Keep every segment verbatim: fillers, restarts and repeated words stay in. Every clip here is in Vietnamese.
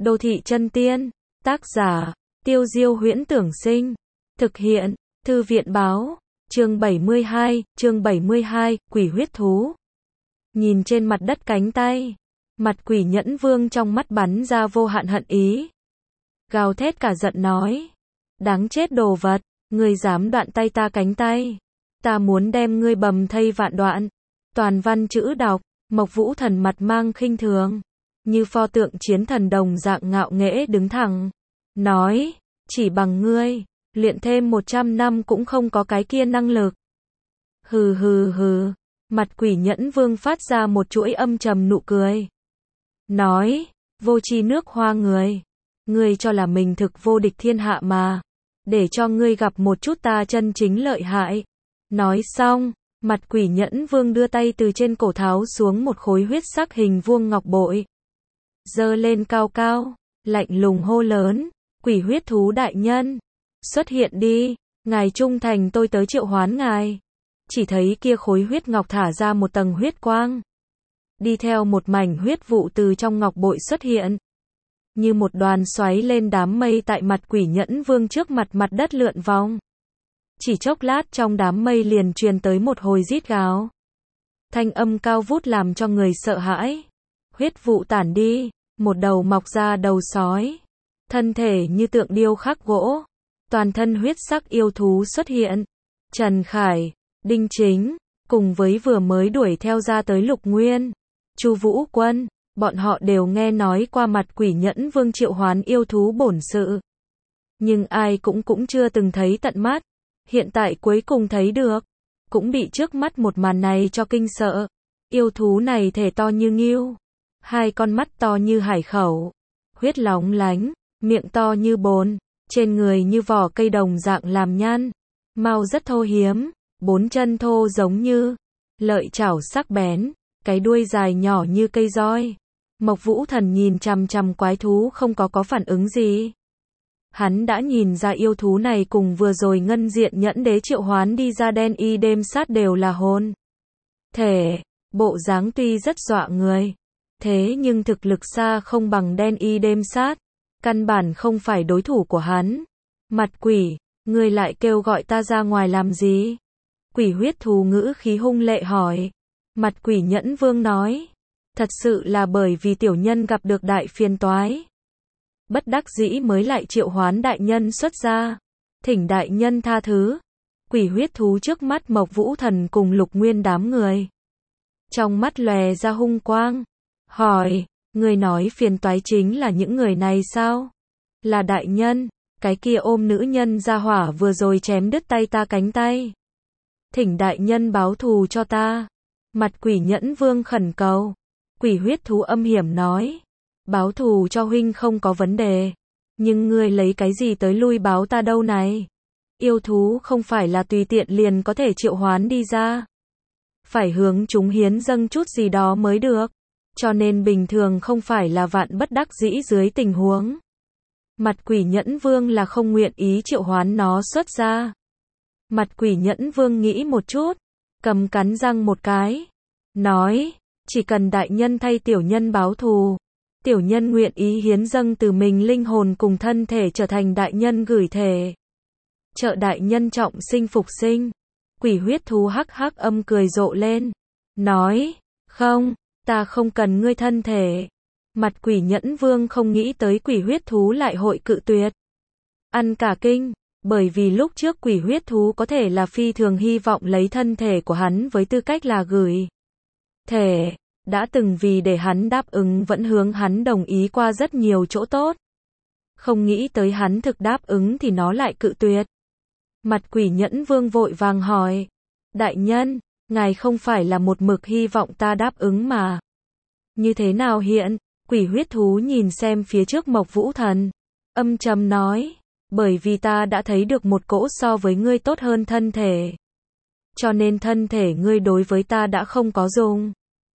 Đô thị chân tiên, tác giả, Tiêu Diêu Huyễn Tưởng Sinh, thực hiện, Thư viện Báo, chương bảy mươi hai, chương bảy mươi hai, quỷ huyết thú. Nhìn trên mặt đất cánh tay, mặt quỷ nhẫn vương trong mắt bắn ra vô hạn hận ý. Gào thét cả giận nói, đáng chết đồ vật, ngươi dám đoạn tay ta cánh tay, ta muốn đem ngươi bầm thây vạn đoạn. Toàn văn chữ đọc, Mộc Vũ Thần mặt mang khinh thường, như pho tượng chiến thần đồng dạng ngạo nghễ đứng thẳng, nói, chỉ bằng ngươi, luyện thêm một trăm năm cũng không có cái kia năng lực. Hừ hừ hừ, mặt quỷ nhẫn vương phát ra một chuỗi âm trầm nụ cười. Nói, vô tri nước hoa người, ngươi cho là mình thực vô địch thiên hạ mà, để cho ngươi gặp một chút ta chân chính lợi hại. Nói xong, mặt quỷ nhẫn vương đưa tay từ trên cổ tháo xuống một khối huyết sắc hình vuông ngọc bội. Giơ lên cao cao, lạnh lùng hô lớn, quỷ huyết thú đại nhân, xuất hiện đi, ngài trung thành tôi tới triệu hoán ngài. Chỉ thấy kia khối huyết ngọc thả ra một tầng huyết quang. Đi theo một mảnh huyết vụ từ trong ngọc bội xuất hiện. Như một đoàn xoáy lên đám mây tại mặt quỷ nhẫn vương trước mặt mặt đất lượn vòng. Chỉ chốc lát trong đám mây liền truyền tới một hồi rít gào. Thanh âm cao vút làm cho người sợ hãi. Huyết vụ tản đi, một đầu mọc ra đầu sói. Thân thể như tượng điêu khắc gỗ. Toàn thân huyết sắc yêu thú xuất hiện. Trần Khải, Đinh Chính, cùng với vừa mới đuổi theo ra tới Lục Nguyên, Chu Vũ Quân, bọn họ đều nghe nói qua mặt quỷ nhẫn vương triệu hoán yêu thú bổn sự. Nhưng ai cũng cũng chưa từng thấy tận mắt. Hiện tại cuối cùng thấy được, cũng bị trước mắt một màn này cho kinh sợ. Yêu thú này thể to như ngưu, hai con mắt to như hải khẩu, huyết lóng lánh, miệng to như bồn, trên người như vỏ cây đồng dạng làm nhăn, mao rất thô hiếm, bốn chân thô giống như lợi chảo sắc bén, cái đuôi dài nhỏ như cây roi. Mộc Vũ Thần nhìn chằm chằm quái thú không có có phản ứng gì. Hắn đã nhìn ra yêu thú này cùng vừa rồi ngân diện nhẫn đế triệu hoán đi ra đen y đêm sát đều là hồn thể, bộ dáng tuy rất dọa người, thế nhưng thực lực xa không bằng đen y đêm sát, căn bản không phải đối thủ của hắn. Mặt quỷ, ngươi lại kêu gọi ta ra ngoài làm gì? Quỷ huyết thú ngữ khí hung lệ hỏi. Mặt quỷ nhẫn vương nói, thật sự là bởi vì tiểu nhân gặp được đại phiền toái. Bất đắc dĩ mới lại triệu hoán đại nhân xuất ra. Thỉnh đại nhân tha thứ. Quỷ huyết thú trước mắt Mộc Vũ Thần cùng Lục Nguyên đám người. Trong mắt lòe ra hung quang. Hỏi, người nói phiền toái chính là những người này sao? Là đại nhân, cái kia ôm nữ nhân ra hỏa vừa rồi chém đứt tay ta cánh tay. Thỉnh đại nhân báo thù cho ta. Mặt quỷ nhẫn vương khẩn cầu. Quỷ huyết thú âm hiểm nói. Báo thù cho huynh không có vấn đề. Nhưng ngươi lấy cái gì tới lui báo ta đâu này? Yêu thú không phải là tùy tiện liền có thể triệu hoán đi ra. Phải hướng chúng hiến dâng chút gì đó mới được. Cho nên bình thường không phải là vạn bất đắc dĩ dưới tình huống. Mặt quỷ nhẫn vương là không nguyện ý triệu hoán nó xuất ra. Mặt quỷ nhẫn vương nghĩ một chút. Cầm cắn răng một cái. Nói, chỉ cần đại nhân thay tiểu nhân báo thù. Tiểu nhân nguyện ý hiến dâng từ mình linh hồn cùng thân thể trở thành đại nhân gửi thể. Trợ đại nhân trọng sinh phục sinh. Quỷ huyết thú hắc hắc âm cười rộ lên. Nói, không, ta không cần ngươi thân thể. Mặt quỷ nhẫn vương không nghĩ tới quỷ huyết thú lại hội cự tuyệt. Ăn cả kinh, bởi vì lúc trước quỷ huyết thú có thể là phi thường hy vọng lấy thân thể của hắn với tư cách là gửi thể. Đã từng vì để hắn đáp ứng vẫn hướng hắn đồng ý qua rất nhiều chỗ tốt. Không nghĩ tới hắn thực đáp ứng thì nó lại cự tuyệt. Mặt quỷ nhẫn vương vội vàng hỏi. Đại nhân, ngài không phải là một mực hy vọng ta đáp ứng mà. Như thế nào hiện? Quỷ huyết thú nhìn xem phía trước Mộc Vũ Thần. Âm trầm nói. Bởi vì ta đã thấy được một cỗ so với ngươi tốt hơn thân thể. Cho nên thân thể ngươi đối với ta đã không có dùng.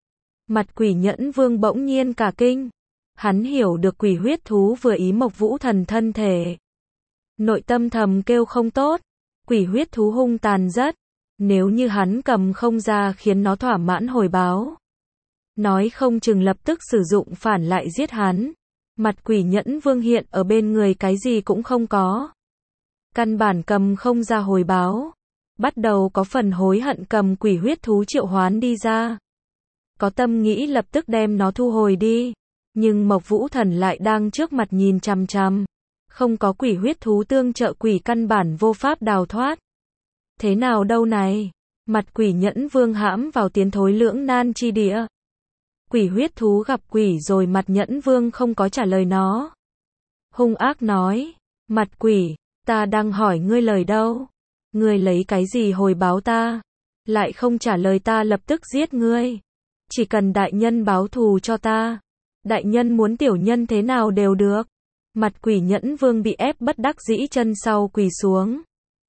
Mặt quỷ nhẫn vương bỗng nhiên cả kinh. Hắn hiểu được quỷ huyết thú vừa ý Mộc Vũ Thần thân thể. Nội tâm thầm kêu không tốt. Quỷ huyết thú hung tàn rất. Nếu như hắn cầm không ra khiến nó thỏa mãn hồi báo. Nói không chừng lập tức sử dụng phản lại giết hắn. Mặt quỷ nhẫn vương hiện ở bên người cái gì cũng không có. Căn bản cầm không ra hồi báo. Bắt đầu có phần hối hận cầm quỷ huyết thú triệu hoán đi ra. Có tâm nghĩ lập tức đem nó thu hồi đi. Nhưng Mộc Vũ Thần lại đang trước mặt nhìn chằm chằm. Không có quỷ huyết thú tương trợ quỷ căn bản vô pháp đào thoát. Thế nào đâu này? Mặt quỷ nhẫn vương hãm vào tiến thối lưỡng nan chi địa. Quỷ huyết thú gặp quỷ rồi mặt nhẫn vương không có trả lời nó. Hung ác nói, mặt quỷ, ta đang hỏi ngươi lời đâu? Ngươi lấy cái gì hồi báo ta? Lại không trả lời ta lập tức giết ngươi. Chỉ cần đại nhân báo thù cho ta. Đại nhân muốn tiểu nhân thế nào đều được. Mặt quỷ nhẫn vương bị ép bất đắc dĩ chân sau quỳ xuống.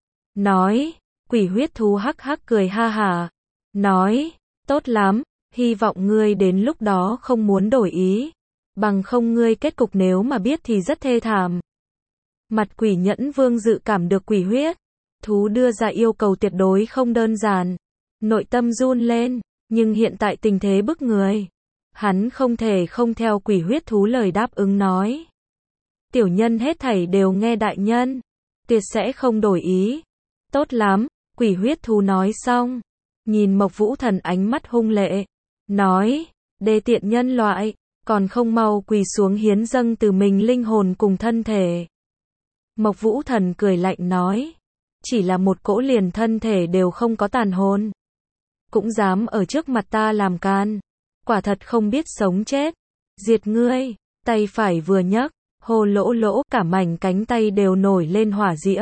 Nói, quỷ huyết thú hắc hắc cười ha hả. Nói, tốt lắm, hy vọng ngươi đến lúc đó không muốn đổi ý. Bằng không ngươi kết cục nếu mà biết thì rất thê thảm. Mặt quỷ nhẫn vương dự cảm được quỷ huyết thú đưa ra yêu cầu tuyệt đối không đơn giản. Nội tâm run lên, nhưng hiện tại tình thế bức người. Hắn không thể không theo quỷ huyết thú lời đáp ứng nói. Tiểu nhân hết thảy đều nghe đại nhân. Tuyệt sẽ không đổi ý. Tốt lắm, quỷ huyết thú nói xong. Nhìn Mộc Vũ Thần ánh mắt hung lệ. Nói, đê tiện nhân loại, còn không mau quỳ xuống hiến dâng từ mình linh hồn cùng thân thể. Mộc Vũ Thần cười lạnh nói. Chỉ là một cỗ liền thân thể đều không có tàn hồn. Cũng dám ở trước mặt ta làm can. Quả thật không biết sống chết. Diệt ngươi, tay phải vừa nhấc, hồ lỗ lỗ cả mảnh cánh tay đều nổi lên hỏa diễm.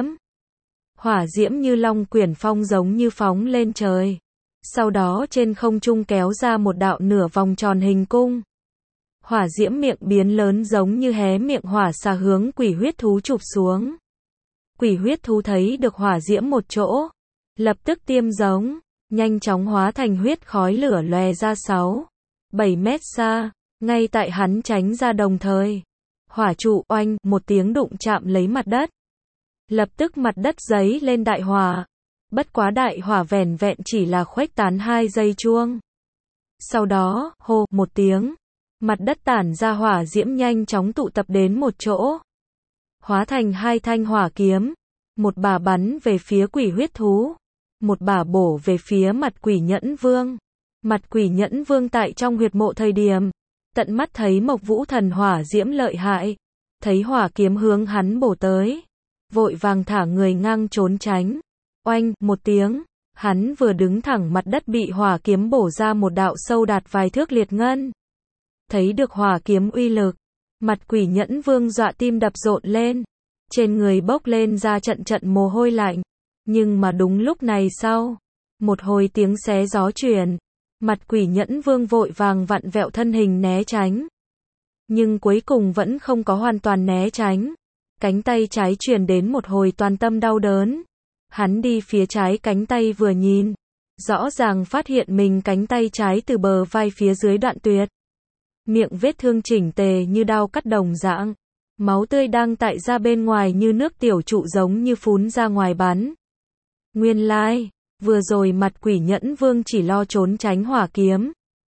Hỏa diễm như long quyển phong giống như phóng lên trời. Sau đó trên không trung kéo ra một đạo nửa vòng tròn hình cung. Hỏa diễm miệng biến lớn giống như hé miệng hỏa xà hướng quỷ huyết thú chụp xuống. Quỷ huyết thú thấy được hỏa diễm một chỗ. Lập tức tiêm giống, nhanh chóng hóa thành huyết khói lửa lòe ra sáu, bảy mét xa. Ngay tại hắn tránh ra đồng thời. Hỏa trụ oanh một tiếng đụng chạm lấy mặt đất. Lập tức mặt đất giấy lên đại hỏa. Bất quá đại hỏa vẻn vẹn chỉ là khuếch tán hai giây chuông. Sau đó, hô một tiếng. Mặt đất tản ra hỏa diễm nhanh chóng tụ tập đến một chỗ. Hóa thành hai thanh hỏa kiếm. Một bả bắn về phía quỷ huyết thú. Một bả bổ về phía mặt quỷ nhẫn vương. Mặt quỷ nhẫn vương tại trong huyệt mộ thời điểm. Tận mắt thấy Mộc Vũ Thần hỏa diễm lợi hại. Thấy hỏa kiếm hướng hắn bổ tới. Vội vàng thả người ngang trốn tránh. Oanh, một tiếng. Hắn vừa đứng thẳng mặt đất bị hỏa kiếm bổ ra một đạo sâu đạt vài thước liệt ngân. Thấy được hỏa kiếm uy lực. Mặt quỷ nhẫn vương dọa tim đập rộn lên. Trên người bốc lên ra trận trận mồ hôi lạnh. Nhưng mà đúng lúc này sau. Một hồi tiếng xé gió truyền. Mặt quỷ nhẫn vương vội vàng vặn vẹo thân hình né tránh. Nhưng cuối cùng vẫn không có hoàn toàn né tránh. Cánh tay trái truyền đến một hồi toàn tâm đau đớn. Hắn đi phía trái cánh tay vừa nhìn. Rõ ràng phát hiện mình cánh tay trái từ bờ vai phía dưới đoạn tuyệt. Miệng vết thương chỉnh tề như đao cắt đồng dạng. Máu tươi đang tại ra bên ngoài như nước tiểu trụ giống như phún ra ngoài bắn. Nguyên lai, like, vừa rồi mặt quỷ nhẫn vương chỉ lo trốn tránh hỏa kiếm.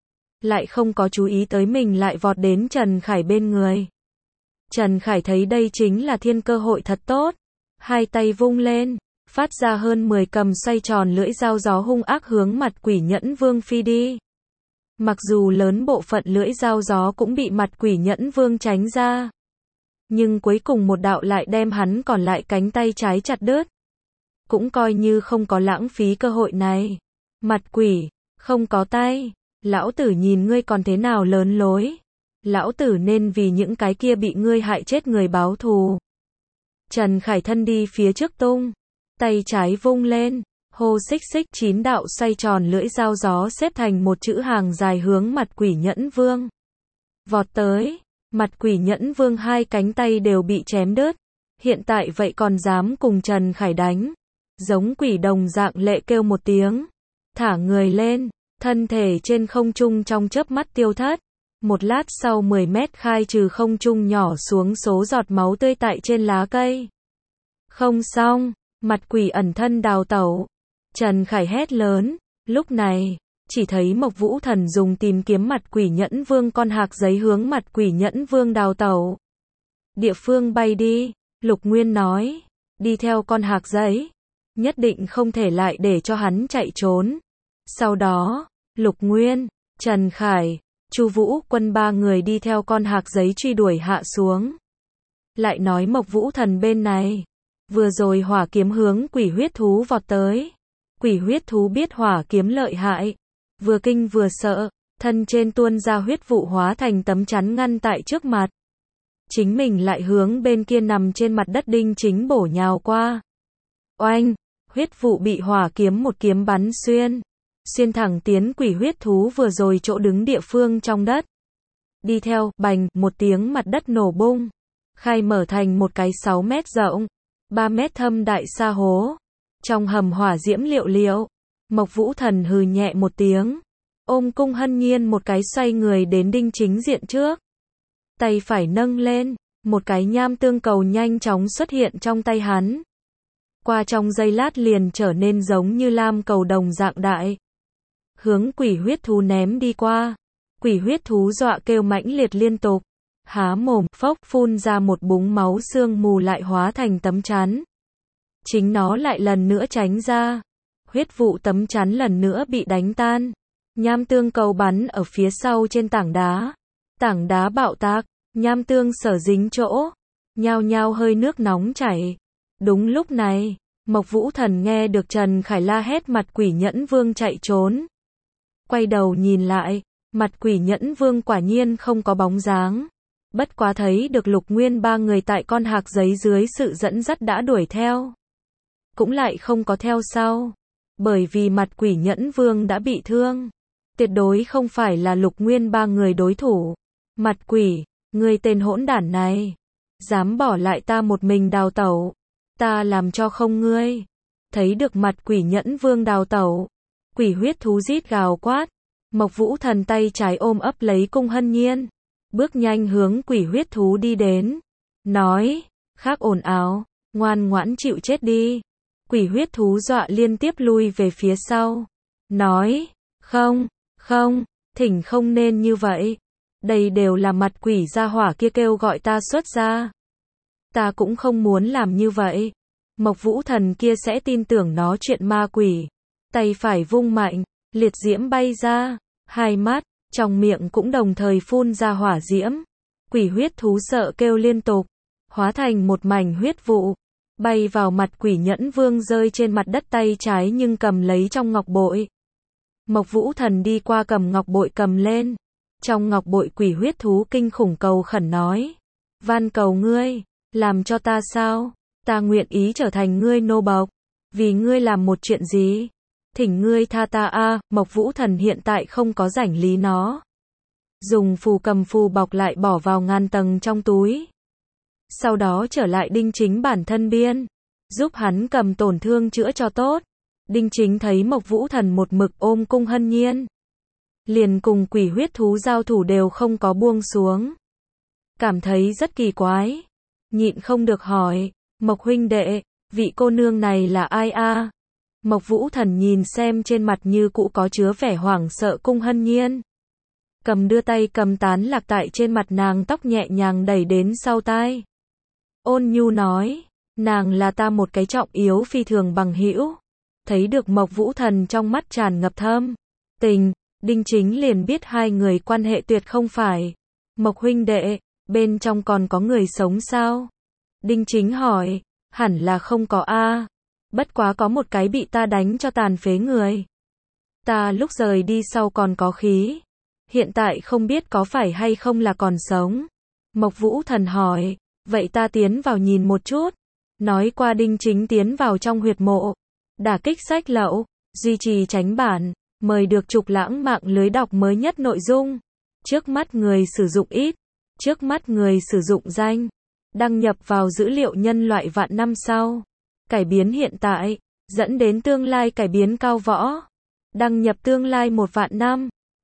Lại không có chú ý tới mình lại vọt đến Trần Khải bên người. Trần Khải thấy đây chính là thiên cơ hội thật tốt. Hai tay vung lên, phát ra hơn mười cầm xoay tròn lưỡi dao gió hung ác hướng mặt quỷ nhẫn vương phi đi. Mặc dù lớn bộ phận lưỡi dao gió cũng bị mặt quỷ nhẫn vương tránh ra. Nhưng cuối cùng một đạo lại đem hắn còn lại cánh tay trái chặt đứt. Cũng coi như không có lãng phí cơ hội này. Mặt quỷ, không có tay. Lão tử nhìn ngươi còn thế nào lớn lối. Lão tử nên vì những cái kia bị ngươi hại chết người báo thù. Trần Khải thân đi phía trước tung. Tay trái vung lên. Hô xích xích chín đạo xoay tròn lưỡi dao gió xếp thành một chữ hàng dài hướng mặt quỷ nhẫn vương. Vọt tới. Mặt quỷ nhẫn vương hai cánh tay đều bị chém đứt. Hiện tại vậy còn dám cùng Trần Khải đánh. Giống quỷ đồng dạng lệ kêu một tiếng. Thả người lên. Thân thể trên không trung trong chớp mắt tiêu thất. Một lát sau mười mét khai trừ không trung nhỏ xuống số giọt máu tươi tại trên lá cây. Không xong. Mặt quỷ ẩn thân đào tẩu. Trần Khải hét lớn. Lúc này, chỉ thấy Mộc Vũ Thần dùng tìm kiếm mặt quỷ nhẫn vương con hạc giấy hướng mặt quỷ nhẫn vương đào tẩu. địa phương bay đi, Lục Nguyên nói, đi theo con hạc giấy, nhất định không thể lại để cho hắn chạy trốn. Sau đó, Lục Nguyên, Trần Khải, Chu Vũ Quân ba người đi theo con hạc giấy truy đuổi hạ xuống. Lại nói Mộc Vũ Thần bên này, vừa rồi hỏa kiếm hướng quỷ huyết thú vọt tới. Quỷ huyết thú biết hỏa kiếm lợi hại, vừa kinh vừa sợ, thân trên tuôn ra huyết vụ hóa thành tấm chắn ngăn tại trước mặt. Chính mình lại hướng bên kia nằm trên mặt đất Đinh Chính bổ nhào qua. Oanh, huyết vụ bị hỏa kiếm một kiếm bắn xuyên, xuyên thẳng tiến quỷ huyết thú vừa rồi chỗ đứng địa phương trong đất. Đi theo, bành, một tiếng mặt đất nổ bung, khai mở thành một cái sáu mét rộng, ba mét thâm đại sa hố. Trong hầm hỏa diễm liệu liệu, Mộc Vũ Thần hừ nhẹ một tiếng, ôm Cung Hân Nhiên một cái xoay người đến Đinh Chính diện trước. Tay phải nâng lên, một cái nham tương cầu nhanh chóng xuất hiện trong tay hắn. Qua trong giây lát liền trở nên giống như lam cầu đồng dạng đại. Hướng quỷ huyết thú ném đi qua. Quỷ huyết thú dọa kêu mãnh liệt liên tục. Há mồm, phốc, phun ra một búng máu sương mù lại hóa thành tấm chắn. Chính nó lại lần nữa tránh ra. Huyết vụ tấm chắn lần nữa bị đánh tan. Nham tương cầu bắn ở phía sau trên tảng đá. Tảng đá bạo tạc, nham tương sở dính chỗ. Nhao nhao hơi nước nóng chảy. Đúng lúc này, Mộc Vũ Thần nghe được Trần Khải la hét mặt quỷ nhẫn vương chạy trốn. Quay đầu nhìn lại, mặt quỷ nhẫn vương quả nhiên không có bóng dáng. Bất quá thấy được Lục Nguyên ba người tại con hạc giấy dưới sự dẫn dắt đã đuổi theo. Cũng lại không có theo sau. Bởi vì mặt quỷ nhẫn vương đã bị thương. Tuyệt đối không phải là Lục Nguyên ba người đối thủ. Mặt quỷ, ngươi tên hỗn đản này. Dám bỏ lại ta một mình đào tẩu. Ta làm cho không ngươi. Thấy được mặt quỷ nhẫn vương đào tẩu. Quỷ huyết thú rít gào quát. Mộc Vũ Thần tay trái ôm ấp lấy Cung Hân Nhiên. Bước nhanh hướng quỷ huyết thú đi đến. Nói, khác ồn ào, ngoan ngoãn chịu chết đi. Quỷ huyết thú dọa liên tiếp lui về phía sau. Nói, không, không, thỉnh không nên như vậy. Đây đều là mặt quỷ gia hỏa kia kêu gọi ta xuất ra. Ta cũng không muốn làm như vậy. Mộc Vũ Thần kia sẽ tin tưởng nó chuyện ma quỷ. Tay phải vung mạnh, liệt diễm bay ra. Hai mắt, trong miệng cũng đồng thời phun ra hỏa diễm. Quỷ huyết thú sợ kêu liên tục. Hóa thành một mảnh huyết vụ. Bay vào mặt quỷ nhẫn vương rơi trên mặt đất tay trái nhưng cầm lấy trong ngọc bội. Mộc Vũ Thần đi qua cầm ngọc bội cầm lên. Trong ngọc bội quỷ huyết thú kinh khủng cầu khẩn nói. Van cầu ngươi, làm cho ta sao? Ta nguyện ý trở thành ngươi nô bộc. Vì ngươi làm một chuyện gì? Thỉnh ngươi tha ta a. À, Mộc Vũ Thần hiện tại không có rảnh lý nó. Dùng phù cầm phù bọc lại bỏ vào ngàn tầng trong túi. Sau đó trở lại Đinh Chính bản thân biên. Giúp hắn cầm tổn thương chữa cho tốt. Đinh Chính thấy Mộc Vũ Thần một mực ôm Cung Hân Nhiên. Liền cùng quỷ huyết thú giao thủ đều không có buông xuống. Cảm thấy rất kỳ quái. Nhịn không được hỏi. Mộc huynh đệ, vị cô nương này là ai a? À? Mộc Vũ Thần nhìn xem trên mặt như cũ có chứa vẻ hoảng sợ Cung Hân Nhiên. Cầm đưa tay cầm tán lạc tại trên mặt nàng tóc nhẹ nhàng đẩy đến sau tai. Ôn nhu nói, nàng là ta một cái trọng yếu phi thường bằng hữu. Thấy được Mộc Vũ Thần trong mắt tràn ngập thâm tình, Đinh Chính liền biết hai người quan hệ tuyệt không phải. Mộc huynh đệ, bên trong còn có người sống sao? Đinh Chính hỏi, hẳn là không có a. À. Bất quá có một cái bị ta đánh cho tàn phế người. Ta lúc rời đi sau còn có khí. Hiện tại không biết có phải hay không là còn sống. Mộc Vũ Thần hỏi, vậy ta tiến vào nhìn một chút. Nói qua Đinh Chính tiến vào trong huyệt mộ. Đả kích sách lậu, duy trì tránh bản, mời được Trục Lãng mạng lưới đọc mới nhất nội dung. Trước mắt người sử dụng ít, trước mắt người sử dụng danh. Đăng nhập vào dữ liệu nhân loại vạn năm sau. Cải biến hiện tại, dẫn đến tương lai cải biến cao võ. Đăng nhập tương lai một vạn năm.